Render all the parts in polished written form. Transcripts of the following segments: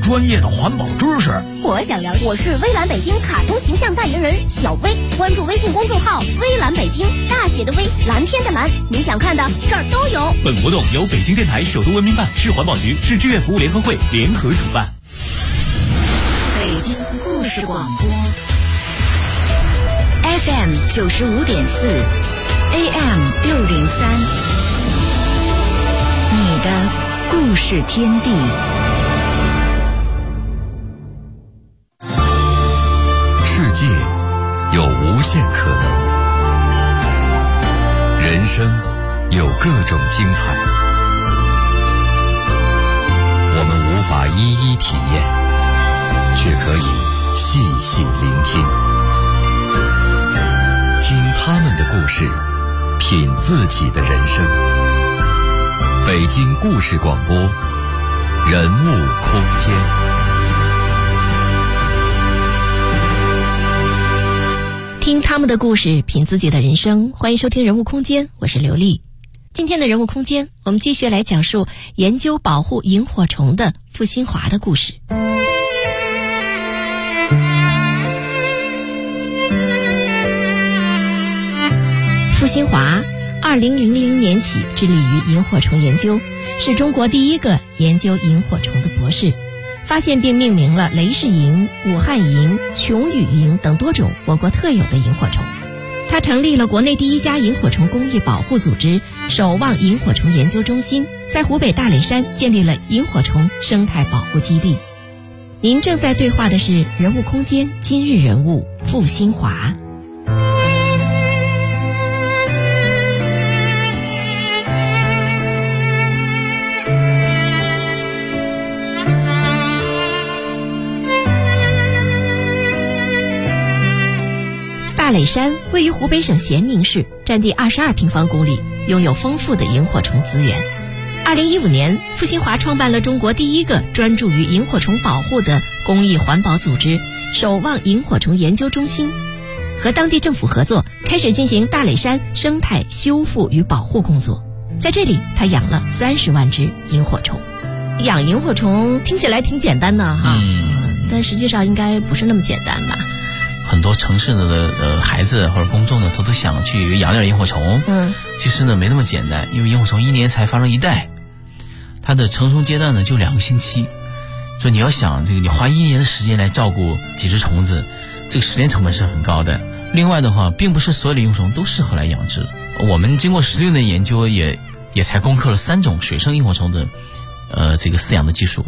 专业的环保知识。 我想了解。我是微蓝北京卡通形象代言人小薇，关注微信公众号微蓝北京，大写的微，蓝天的蓝，你想看的这儿都有。 本活动由北京电台首都文明办、市环保局、市志愿服务联合会联合主办。 北京故事广播 FM 95.4 AM 603，你的故事天地。 世界有无限可能，人生有各种精彩，我们无法一一体验，却可以细细聆听，听他们的故事，品自己的人生。北京故事广播，人物空间。 听他们的故事，品自己的人生。欢迎收听人物空间，我是刘丽。今天的人物空间，我们继续来讲述研究保护萤火虫的傅新华的故事。傅新华2000年起致力于萤火虫研究，是中国第一个研究萤火虫的博士，发现并命名了雷氏萤、武汉萤、琼羽萤等多种我国特有的萤火虫。他成立了国内第一家萤火虫公益保护组织守望萤火虫研究中心，在湖北大雷山建立了萤火虫生态保护基地。您正在对话的是人物空间今日人物傅新华。大雷山位于湖北省咸宁市，占地22平方公里，拥有丰富的萤火虫资源。2015年，傅新华创办了中国第一个专注于萤火虫保护的公益环保组织守望萤火虫研究中心，和当地政府合作，开始进行大雷山生态修复与保护工作。在这里，他养了30万只萤火虫。养萤火虫听起来挺简单的哈，但实际上应该不是那么简单吧。 很多城市的孩子或者公众呢，他都想去养点萤火虫。其实呢没那么简单，因为萤火虫1年才发生一代，它的成熟阶段呢就2个星期，所以你要想这个你花1年的时间来照顾几只虫子，这个时间成本是很高的。另外的话，并不是所有的萤火虫都适合来养殖。我们经过16年研究，也才攻克了3种水生萤火虫的这个饲养的技术。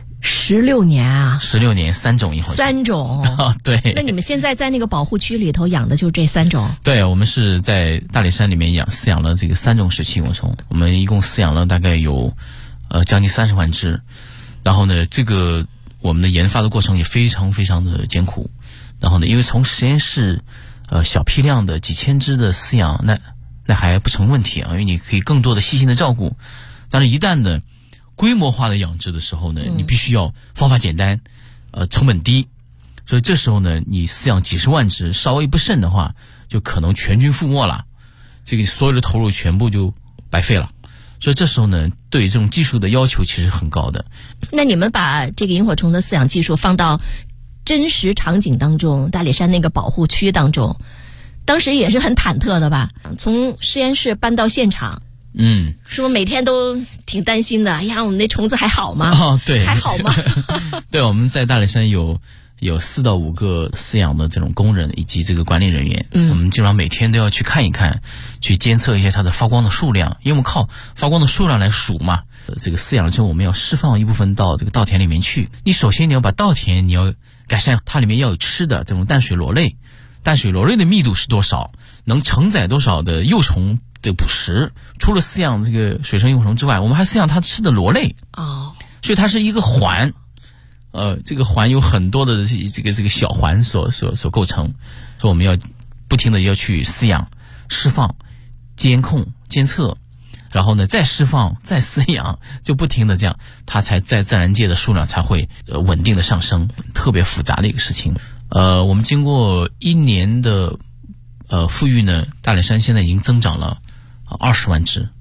16年啊 ！16年3种萤火虫 ，3种对。 那你们现在在那个保护区里头养的就这3种？ 对，我们是在大雷山里面饲养了这个3种水栖萤火虫，我们一共饲养了大概有将近30万只。然后呢，这个我们的研发的过程也非常非常的艰苦。然后呢，因为从实验室小批量的几千只的饲养，那还不成问题啊，因为你可以更多的细心的照顾。但是一旦呢规模化的养殖的时候呢，你必须要方法简单，成本低，所以这时候呢，你饲养几十万只，稍微不慎的话，就可能全军覆没了，这个所有的投入全部就白费了。所以这时候呢，对于这种技术的要求其实很高的。 那你们把这个萤火虫的饲养技术放到真实场景当中，大雷山那个保护区当中，当时也是很忐忑的吧？从实验室搬到现场。是不是每天都挺担心的？哎呀，我们那虫子还好吗？ 对， 还好吗？ 对，我们在大雷山有4到5个饲养的这种工人以及这个管理人员，我们基本上每天都要去看一看，去监测一下它的发光的数量，因为我们靠发光的数量来数嘛。这个饲养了之后，我们要释放一部分到这个稻田里面去。你首先你要把稻田，你要改善它里面要有吃的这种淡水螺类，淡水螺类的密度是多少，能承载多少的幼虫的捕食。除了饲养这个水生萤火虫之外，我们还饲养它吃的螺类。所以它是一个环，这个环有很多的这个小环所构成，所以我们要不停的要去饲养、释放、监控、监测，然后呢再释放、再饲养，就不停的这样，它才在自然界的数量才会稳定的上升，特别复杂的一个事情。我们经过1年的富裕呢，大雷山现在已经增长了20万只，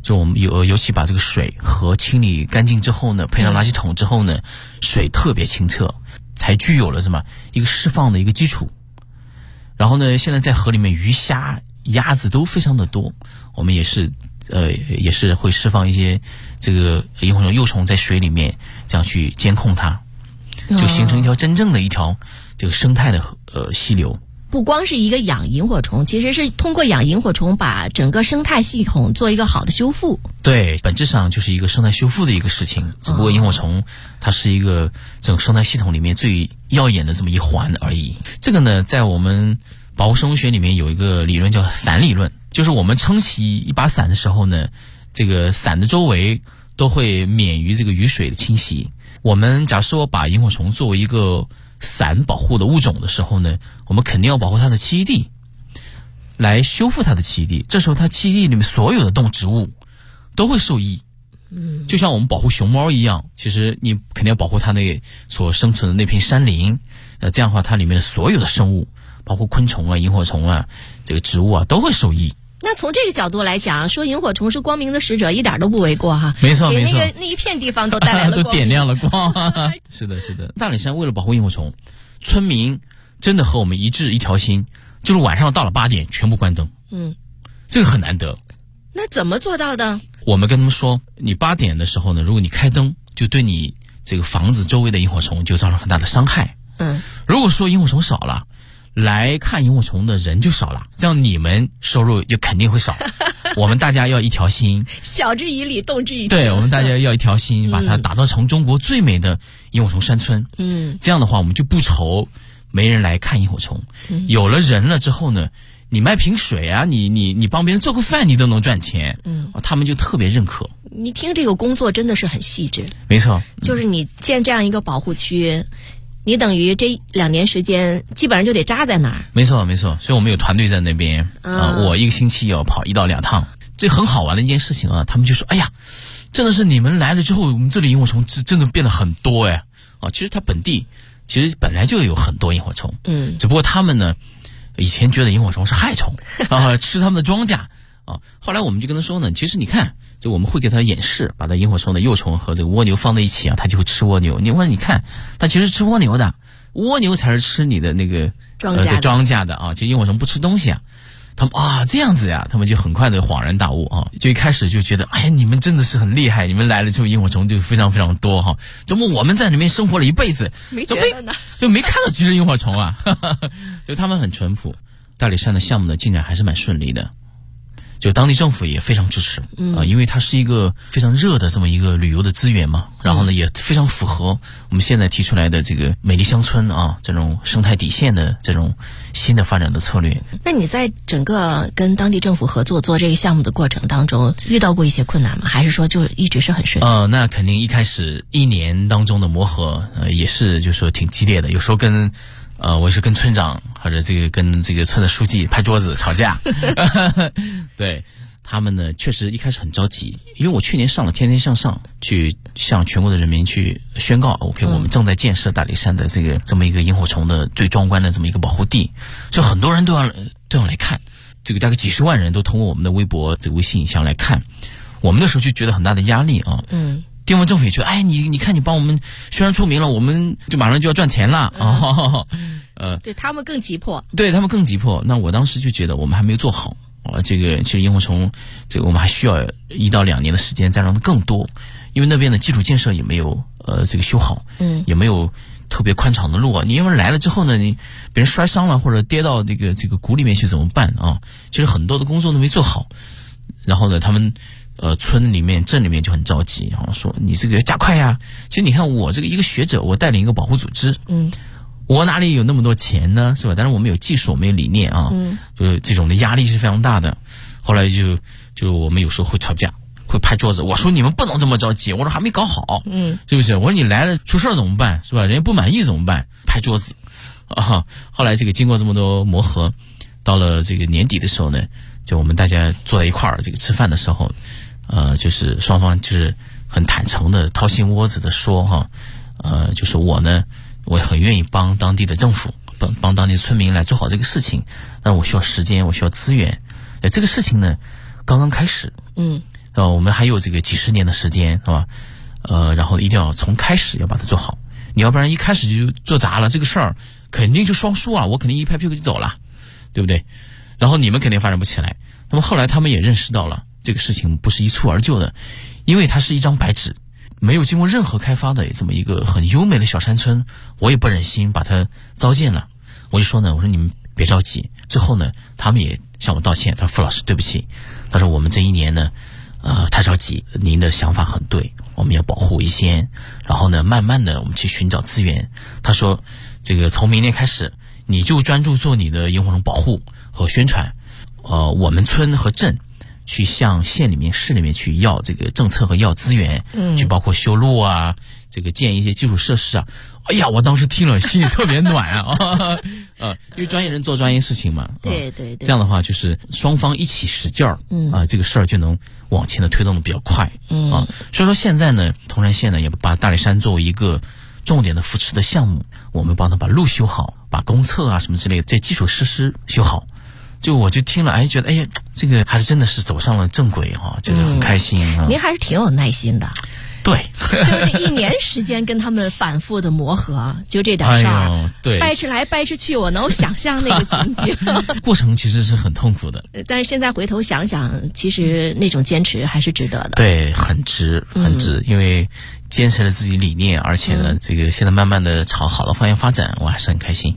就我们尤其把这个水河清理干净之后呢，配上垃圾桶之后呢，水特别清澈，才具有了什么一个释放的一个基础。然后呢，现在在河里面鱼虾鸭子都非常的多，我们也是会释放一些这个萤火虫幼虫在水里面，这样去监控它，就形成一条真正的一条这个生态的溪流。 不光是一个养萤火虫，其实是通过养萤火虫把整个生态系统做一个好的修复。 对，本质上就是一个生态修复的一个事情，只不过萤火虫它是一个整个生态系统里面最耀眼的这么一环而已。这个呢，在我们保护生物学里面有一个理论叫伞理论，就是我们撑起一把伞的时候呢，这个伞的周围都会免于这个雨水的侵袭。我们假设我把萤火虫作为一个伞保护的物种的时候呢，我们肯定要保护它的栖息地，来修复它的栖息地。这时候它栖息地里面所有的动植物都会受益。就像我们保护熊猫一样，其实你肯定要保护它那所生存的那片山林。这样的话，它里面的所有的生物，包括昆虫啊、萤火虫啊、这个植物啊，都会受益。 那从这个角度来讲，说萤火虫是光明的使者，一点都不为过哈。 没错没错， 那一片地方都带来了光都点亮了光。是的是的，大理山为了保护萤火虫，村民真的和我们一致一条心，就是晚上到了8点全部关灯。这个很难得。 那怎么做到的？ 我们跟他们说，你8点的时候呢，如果你开灯，就对你这个房子周围的萤火虫就造成很大的伤害。如果说萤火虫少了，来看萤火虫的人就少了，这样你们收入就肯定会少。我们大家要一条心， 晓之以理，动之以情。 对，我们大家要一条心，把它打造成中国最美的萤火虫山村。这样的话我们就不愁没人来看萤火虫。有了人了之后呢，你卖瓶水啊，你帮别人做个饭，你都能赚钱。他们就特别认可。 你听这个工作真的是很细致。 没错， 就是你建这样一个保护区，你等于这2年时间基本上就得扎在那儿。 没错没错，所以我们有团队在那边我一个星期要跑1到2趟，这很好玩的一件事情啊。他们就说，哎呀，真的是你们来了之后，我们这里萤火虫真的变得很多哎。其实它本地其实本来就有很多萤火虫，只不过他们呢以前觉得萤火虫是害虫吃他们的庄稼后来我们就跟他说呢，其实你看，就我们会给他演示，把它萤火虫的幼虫和这个蜗牛放在一起啊，它就会吃蜗牛。你看，它其实吃蜗牛的，蜗牛才是吃你的那个庄稼的啊。其实萤火虫不吃东西啊。他们这样子呀，他们就很快的恍然大悟啊，就一开始就觉得，哎呀，你们真的是很厉害，你们来了之后萤火虫就非常非常多哈。怎么我们在里面生活了一辈子，就没看到几只萤火虫啊？就他们很淳朴。大理山的项目的进展还是蛮顺利的。就当地政府也非常支持因为它是一个非常热的这么一个旅游的资源嘛，然后呢也非常符合我们现在提出来的这个美丽乡村这种生态底线的这种新的发展的策略。 那你在整个跟当地政府合作做这个项目的过程当中遇到过一些困难吗？还是说就一直是很顺利？ 那肯定一开始1年当中的磨合也是就是说挺激烈的，有时候我是跟村长或者跟这个村的书记拍桌子吵架对，他们呢确实一开始很着急，因为我去年上了天天向上去向全国的人民去宣告 OK 我们正在建设大理山的这么一个萤火虫的最壮观的这么一个保护地，就很多人都要来看，这个大概几十万人都通过我们的微博这个微信影像来看。我们那时候就觉得很大的压力地方政府也觉得，哎，你看你帮我们宣传出名了，我们就马上就要赚钱了对他们更急迫。 对他们更急迫。那我当时就觉得我们还没有做好这个其实萤火虫我们还需要1到2年的时间再让它更多，因为那边的基础建设也没有修好，也没有特别宽敞的路你因为来了之后呢，你别人摔伤了或者跌到这个谷里面去怎么办其实很多的工作都没做好。然后呢他们村里面镇里面就很着急，然后说你这个加快呀。其实你看我这个一个学者，我带领一个保护组织我哪里有那么多钱呢，是吧？但是我们有技术，我们有理念就是这种的压力是非常大的。后来就我们有时候会吵架，会拍桌子，我说你们不能这么着急，我说还没搞好是不是？我说你来了出事怎么办，是吧？人家不满意怎么办？拍桌子后来经过这么多磨合，到了这个年底的时候呢，就我们大家坐在一块儿吃饭的时候就是双方就是很坦诚的掏心窝子的说就是我呢我很愿意帮当地的政府帮当地的村民来做好这个事情，但我需要时间，我需要资源这个事情呢刚刚开始我们还有这个几十年的时间，是吧？然后一定要从开始要把它做好，你要不然一开始就做砸了，这个事儿肯定就双输啊，我肯定一拍屁股就走了，对不对？然后你们肯定发展不起来。那么后来他们也认识到了这个事情不是一蹴而就的，因为它是一张白纸，没有经过任何开发的这么一个很优美的小山村，我也不忍心把它糟践了。我就说呢，我说你们别着急。之后呢，他们也向我道歉，他说傅老师对不起，他说我们这一年呢太着急，您的想法很对，我们要保护一些，然后呢慢慢的我们去寻找资源。他说这个从明年开始你就专注做你的萤火虫保护和宣传，我们村和镇去向县里面市里面去要这个政策和要资源，去包括修路啊，这个建一些基础设施啊。哎呀，我当时听了心里特别暖啊，因为专业人做专业事情嘛， 对对对， 这样的话就是双方一起使劲儿，这个事儿就能往前的推动的比较快，所以说现在呢，铜山县呢也把大雷山作为一个重点的扶持的项目，我们帮他把路修好，把公厕啊什么之类的这基础设施修好。就我就听了，觉得哎呀，这个还是真的是走上了正轨啊，觉得很开心啊。 您还是挺有耐心的。 对， 就是1年时间跟他们反复的磨合，就这点事儿， 对， 掰扯来掰扯去，我能想象那个情景。 过程其实是很痛苦的， 但是现在回头想想，其实那种坚持还是值得的。 对，很值，很值，因为坚持了自己理念，而且呢，这个现在慢慢的朝好的方向发展，我还是很开心。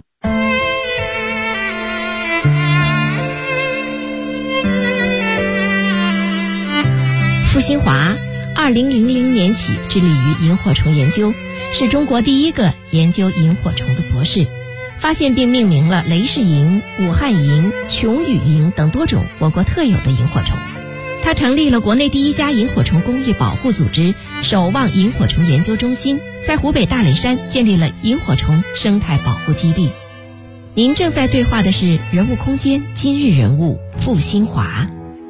傅新华2000年起致力于萤火虫研究，是中国第一个研究萤火虫的博士，发现并命名了雷氏萤、武汉萤、琼羽萤等多种我国特有的萤火虫。他成立了国内第一家萤火虫工艺保护组织守望萤火虫研究中心，在湖北大雷山建立了萤火虫生态保护基地。您正在对话的是人物空间今日人物傅新华。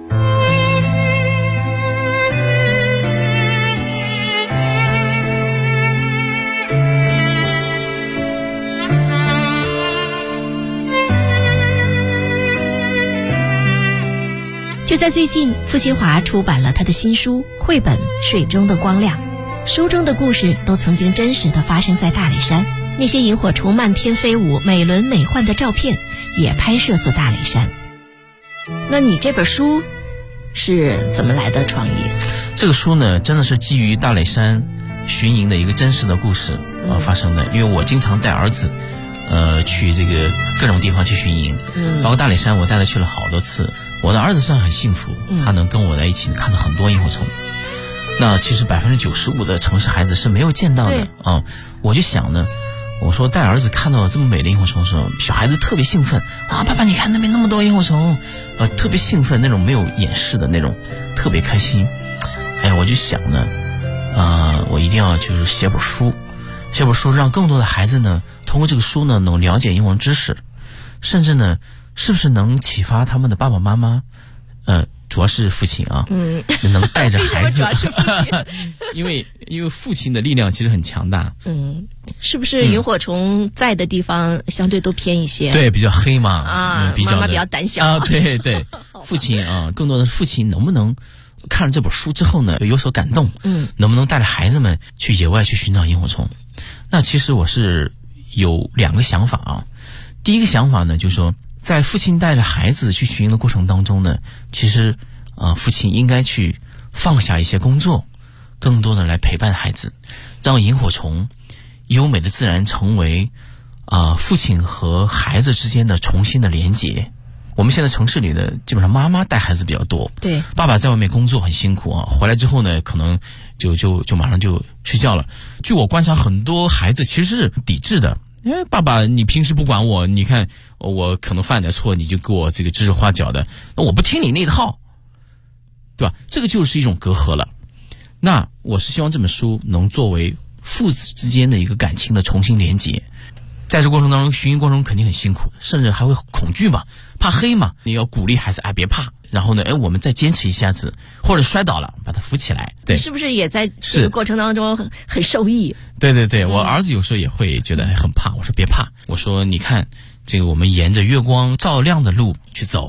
就在最近，傅新华出版了他的新书绘本《水中的光亮》，书中的故事都曾经真实的发生在大雷山，那些萤火虫漫天飞舞、美轮美奂的照片也拍摄自大雷山。那你这本书是怎么来的创意？ 这个书呢，真的是基于大雷山巡营的一个真实的故事发生的。因为我经常带儿子去这个各种地方去巡营，包括大雷山我带他去了好多次。我的儿子是很幸福，他能跟我在一起看到很多萤火虫。那其实95%的城市孩子是没有见到的啊。我就想呢，我说带儿子看到这么美的萤火虫的时候，小孩子特别兴奋啊！爸爸，你看那边那么多萤火虫，特别兴奋，那种没有掩饰的那种，特别开心。哎呀，我就想呢，我一定要就是写本书，让更多的孩子呢，通过这个书呢，能了解萤火虫知识，甚至呢，是不是能启发他们的爸爸妈妈？主要是父亲啊，能带着孩子，因为父亲的力量其实很强大。 是不是萤火虫在的地方相对都偏一些？ 对，比较黑嘛， 妈妈比较胆小啊。对，父亲啊，更多的父亲能不能看了这本书之后呢，有所感动？能不能带着孩子们去野外去寻找萤火虫？那其实我是有2个想法啊。第一个想法呢，就是说，在父亲带着孩子去巡营的过程当中呢，其实父亲应该去放下一些工作，更多的来陪伴孩子，让萤火虫优美的自然成为父亲和孩子之间的重新的连结。我们现在城市里的基本上妈妈带孩子比较多，对，爸爸在外面工作很辛苦啊，回来之后呢，可能就马上就睡觉了。据我观察，很多孩子其实是抵制的。爸爸，你平时不管我，你看我可能犯点错，你就给我这个指手画脚的，那我不听你那套，对吧？这个就是一种隔阂了。那我是希望这本书能作为父子之间的一个感情的重新连结。在这过程当中，巡营过程中肯定很辛苦，甚至还会恐惧嘛，怕黑嘛，你要鼓励孩子别怕，然后呢我们再坚持一下子，或者摔倒了把他扶起来。对， 是不是也在这个过程当中很受益？ 对，我儿子有时候也会觉得很怕，我说别怕，我说你看这个我们沿着月光照亮的路去走，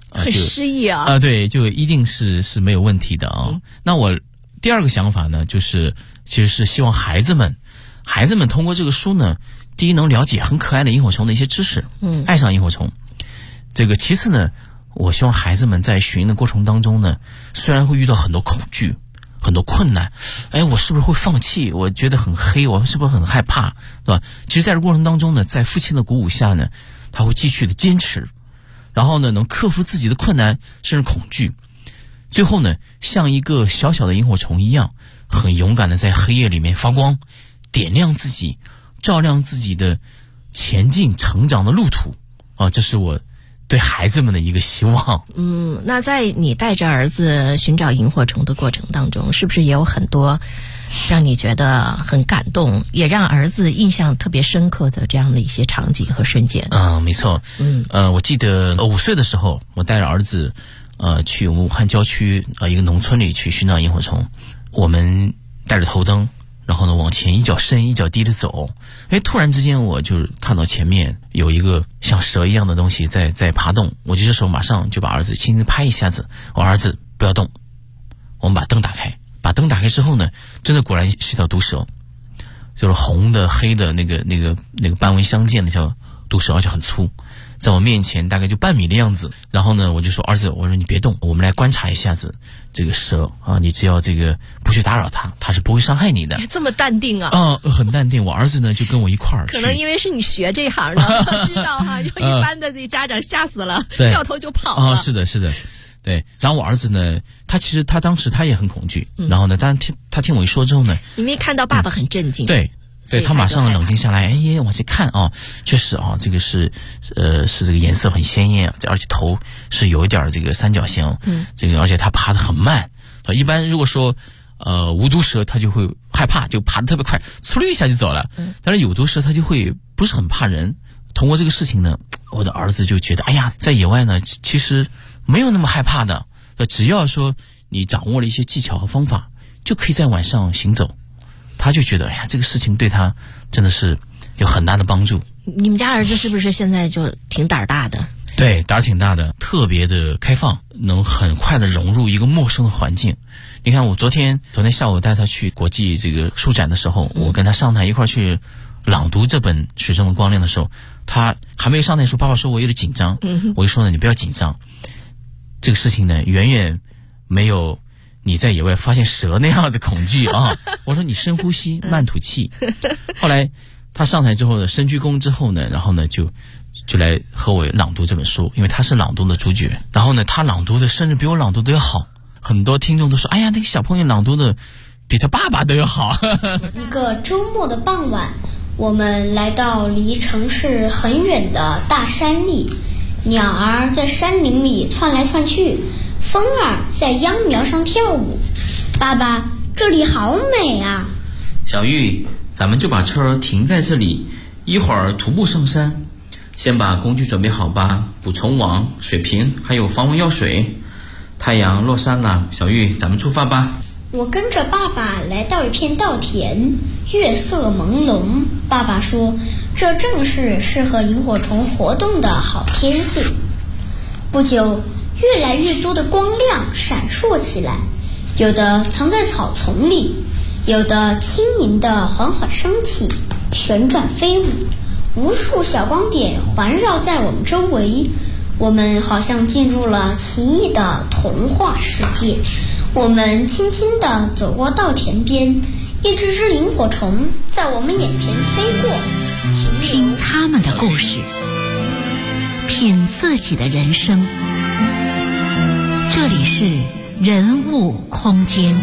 很诗意啊。 对，就一定是没有问题的啊。那我第二个想法呢，就是其实是希望孩子们通过这个书呢，第一能了解很可爱的萤火虫的一些知识，爱上萤火虫。这个其次呢，我希望孩子们在寻的过程当中呢，虽然会遇到很多恐惧、很多困难，我是不是会放弃？我觉得很黑，我是不是很害怕，对吧？其实在这过程当中呢，在父亲的鼓舞下呢，他会继续的坚持，然后呢，能克服自己的困难甚至恐惧，最后呢，像一个小小的萤火虫一样，很勇敢的在黑夜里面发光，点亮自己，照亮自己的前进成长的路途啊！这是我对孩子们的一个希望。 那在你带着儿子寻找萤火虫的过程当中，是不是也有很多让你觉得很感动，也让儿子印象特别深刻的这样的一些场景和瞬间？ 没错。我记得5岁的时候，我带着儿子去我们武汉郊区一个农村里去寻找萤火虫。我们带着头灯，然后呢往前一脚深一脚低的走，突然之间我就看到前面有一个像蛇一样的东西在爬动，我就这时候马上就把儿子轻轻拍一下子，我儿子不要动，我们把灯打开。把灯打开之后呢，真的果然是一条毒蛇，就是红的黑的那个斑纹相间的条毒蛇，而且很粗，在我面前大概就半米的样子。然后呢，我就说儿子，我说你别动，我们来观察一下子这个蛇啊，你只要这个不去打扰它，它是不会伤害你的。 这么淡定啊？ 很淡定。我儿子呢就跟我一块儿去。 可能因为是你学这行的，知道哈，就一般的家长吓死了，掉头就跑了。 是的。对，然后我儿子呢，他当时他也很恐惧，然后呢，但他听我一说之后呢， 因为看到爸爸很镇静， 对，他马上冷静下来，往前看啊，确实啊，这个是这个颜色很鲜艳，而且头是有一点这个三角形，这个而且他爬得很慢，一般如果说无毒蛇他就会害怕，就爬得特别快，嗖溜一下就走了，但是有毒蛇他就会不是很怕人。通过这个事情呢，我的儿子就觉得，在野外呢，其实没有那么害怕的，只要说你掌握了一些技巧和方法，就可以在晚上行走。他就觉得，这个事情对他真的是有很大的帮助。 你们家儿子是不是现在就挺胆大的？ 对，胆儿挺大的，特别的开放，能很快的融入一个陌生的环境。你看，我昨天下午带他去国际这个书展的时候，我跟他上台一块儿去朗读这本《水中的光亮》的时候，他还没有上台说，爸爸说我有点紧张，我就说呢，你不要紧张，这个事情呢远远没有你在野外发现蛇那样子恐惧啊！我说你深呼吸，慢吐气。后来他上台之后呢，深鞠躬之后呢，然后呢就来和我朗读这本书，因为他是朗读的主角。然后呢，他朗读的甚至比我朗读的要好，很多听众都说，那个小朋友朗读的比他爸爸都要好。 一个周末的傍晚，我们来到离城市很远的大山里，鸟儿在山林里窜来窜去，风儿在秧苗上跳舞。爸爸，这里好美啊！ 小玉，咱们就把车停在这里，一会儿徒步上山。先把工具准备好吧，捕虫网、水瓶还有防蚊药水。太阳落山了，小玉，咱们出发吧。 我跟着爸爸来到一片稻田，月色朦胧。爸爸说，这正是适合萤火虫活动的好天气。不久，越来越多的光亮闪烁起来，有的藏在草丛里，有的轻盈地缓缓升起，旋转飞舞。无数小光点环绕在我们周围，我们好像进入了奇异的童话世界。我们轻轻地走过稻田边，一只只萤火虫在我们眼前飞过。 听他们的故事，品自己的人生。这里是人物空间。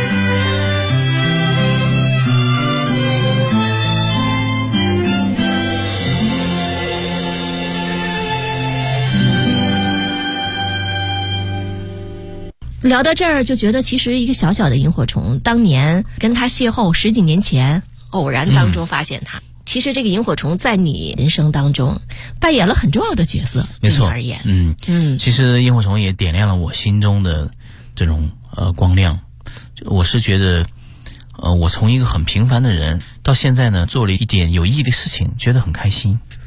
聊到这儿就觉得，其实一个小小的萤火虫，当年跟他邂逅10几年前，偶然当中发现他。其实这个萤火虫在你人生当中扮演了很重要的角色， 没错。 对你而言， 其实萤火虫也点亮了我心中的这种光亮。我是觉得，我从一个很平凡的人到现在呢，做了一点有意义的事情，觉得很开心。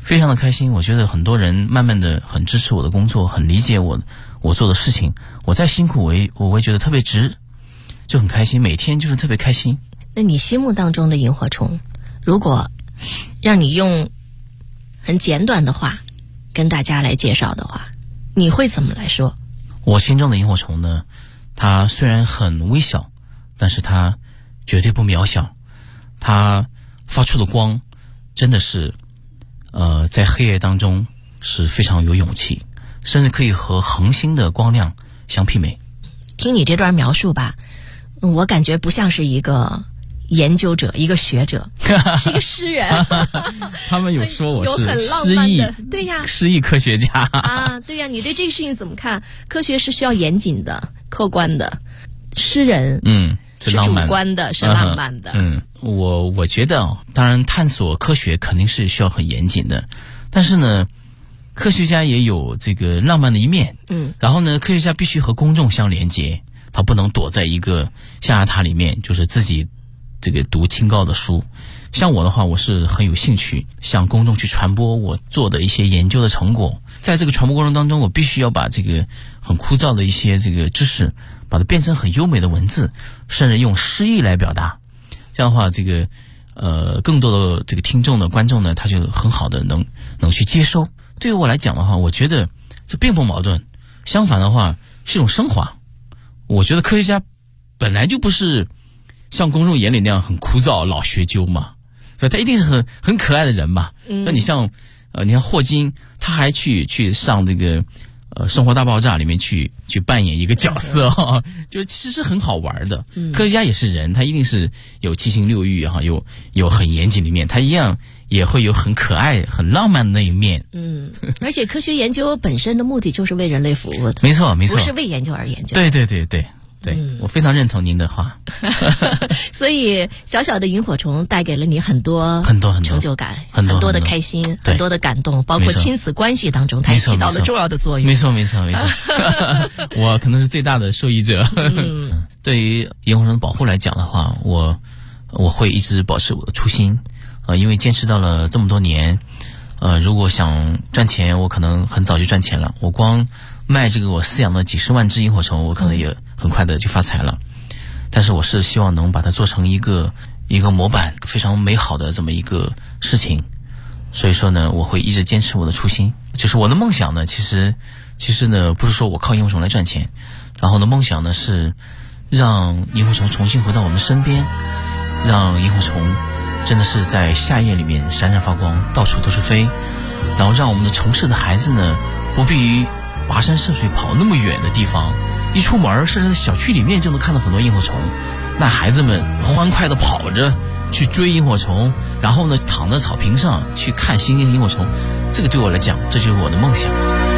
非常的开心。我觉得很多人慢慢的很支持我的工作，很理解我做的事情。我再辛苦我会觉得特别值，就很开心，每天就是特别开心。 那你心目当中的萤火虫，如果让你用很简短的话跟大家来介绍的话，你会怎么来说？ 我心中的萤火虫呢，它虽然很微小，但是它绝对不渺小。它发出的光真的是在黑夜当中是非常有勇气，甚至可以和恒星的光亮相媲美。 听你这段描述吧，我感觉不像是一个研究者，一个学者，是一个诗人。 他们有说我是诗意，对呀， 诗意科学家啊，对呀。你对这个事情怎么看？科学是需要严谨的、客观的，诗人是主观的，是浪漫的。 我觉得当然探索科学肯定是需要很严谨的，但是呢，科学家也有这个浪漫的一面。然后呢，科学家必须和公众相连接，他不能躲在一个象牙塔里面，就是自己这个读清高的书。像我的话，我是很有兴趣向公众去传播我做的一些研究的成果。在这个传播过程当中，我必须要把这个很枯燥的一些这个知识，把它变成很优美的文字，甚至用诗意来表达。这样的话，这个更多的这个听众的观众呢，他就很好的能去接收。对于我来讲的话，我觉得这并不矛盾，相反的话是一种升华。我觉得科学家本来就不是像公众眼里那样很枯燥老学究嘛，所以他一定是很可爱的人嘛。那你像你看霍金，他还去上这个生活大爆炸里面去扮演一个角色就其实是很好玩的。科学家也是人，他一定是有七情六欲有很严谨的一面，他一样也会有很可爱很浪漫的那一面。 而且科学研究本身的目的就是为人类服务的。 没错没错， 不是为研究而研究。 对，我非常认同您的话。 所以小小的萤火虫带给了你很多成就感，很多的开心，很多的感动，包括亲子关系当中它也起到了重要的作用。 没错我可能是最大的受益者。对于萤火虫的保护来讲的话，我会一直保持我的初心。因为坚持到了这么多年，如果想赚钱，我可能很早就赚钱了。我光卖这个我饲养的几十万只萤火虫，我可能也很快的就发财了。但是我是希望能把它做成一个模板，非常美好的这么一个事情。所以说呢，我会一直坚持我的初心。就是我的梦想呢，其实呢，不是说我靠萤火虫来赚钱，然后呢，梦想呢是让萤火虫重新回到我们身边，让萤火虫真的是在夏夜里面闪闪发光，到处都是飞，然后让我们的城市的孩子呢，不必于跋山涉水跑那么远的地方，一出门甚至在小区里面就能看到很多萤火虫。那孩子们欢快地跑着去追萤火虫，然后呢躺在草坪上去看星星萤火虫，这个对我来讲，这就是我的梦想。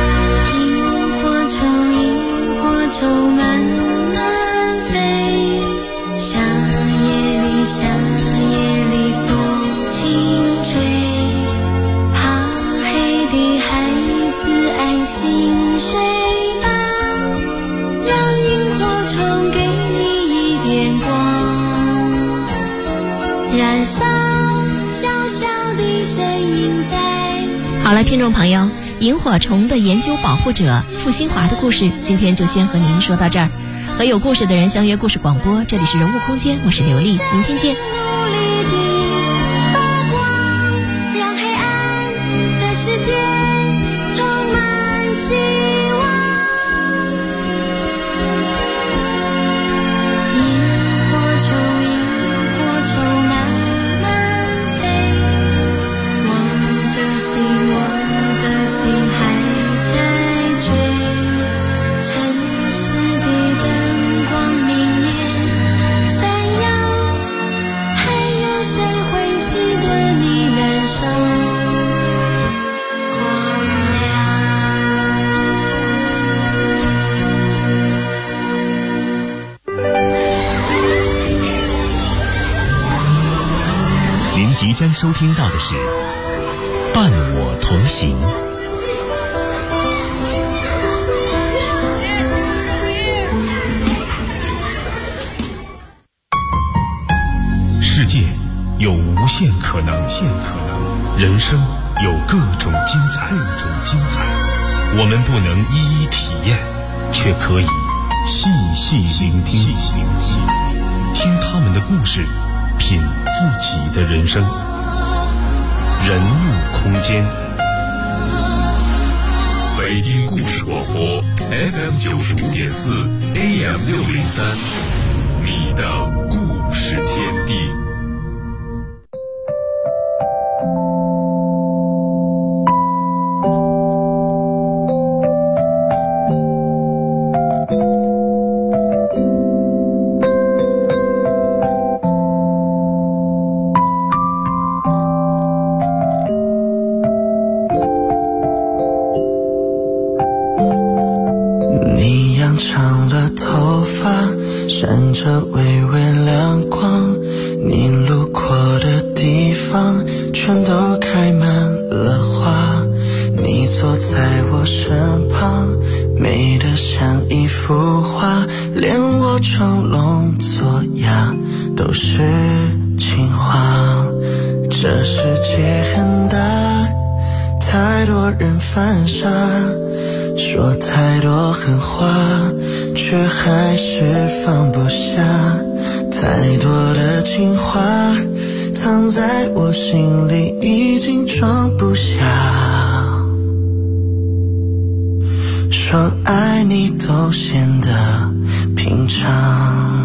萤火虫慢慢飞，夏夜里风轻吹，怕黑的孩子安心睡吧，让萤火虫给你一点光，燃烧小小的声音在。 好了，听众朋友，萤火虫的研究保护者傅新华的故事，今天就先和您说到这儿。和有故事的人相约故事广播，这里是人物空间，我是刘丽，明天见。 即将收听到的是《伴我同行》。世界有无限可能，人生有各种精彩，我们不能一一体验，却可以细细聆听，听他们的故事，品自己的人生。人物空间， 北京故事广播 FM 95.4 AM 603，你的故事天地。 闪着微微亮光，你路过的地方全都开满了花，你坐在我身旁，美得像一幅画，连我装聋作哑都是情话。这世界很大，太多人犯傻，说太多狠话，却还是放不下，太多的情话藏在我心里已经装不下，说爱你都显得平常。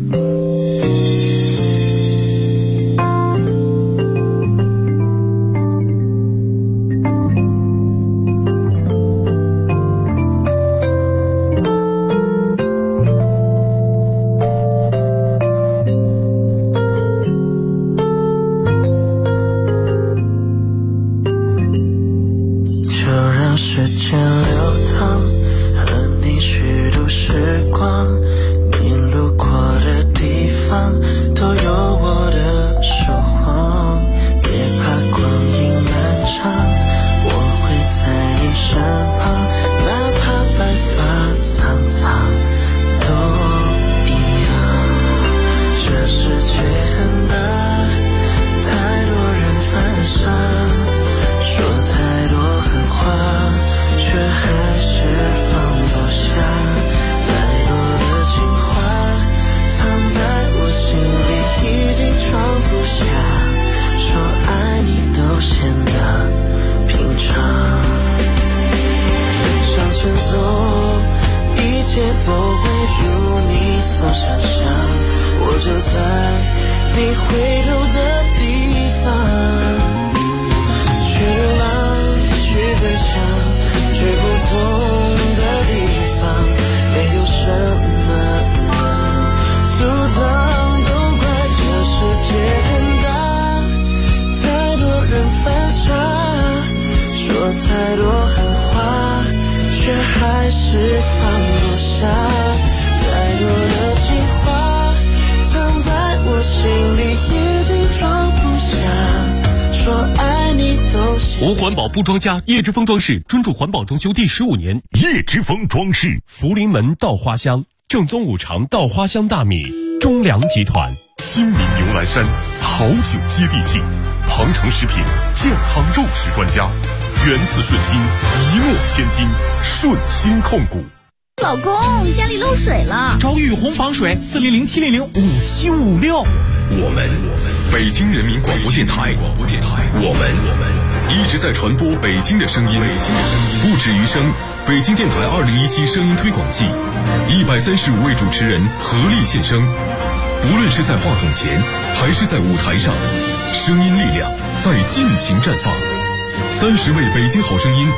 太多狠话，却还是放不下，太多的情话藏在我心里已经装不下，说爱你都行。 无环保不装家，叶之峰装饰专注环保装修第15年。 叶之峰装饰，福临门稻花香，正宗五常稻花香大米，中粮集团， 亲民牛栏山，好酒接地气，庞城食品健康肉食专家，源自顺心，一诺千金，顺心控股。 老公，家里漏水了， 找雨虹防水400-700-5756。 我们北京人民广播电台，我们一直在传播北京的声音，不止于声。北京电台2017声音推广季，135位主持人合力献声，不论是在话筒前还是在舞台上，声音力量在尽情绽放。30位北京好声音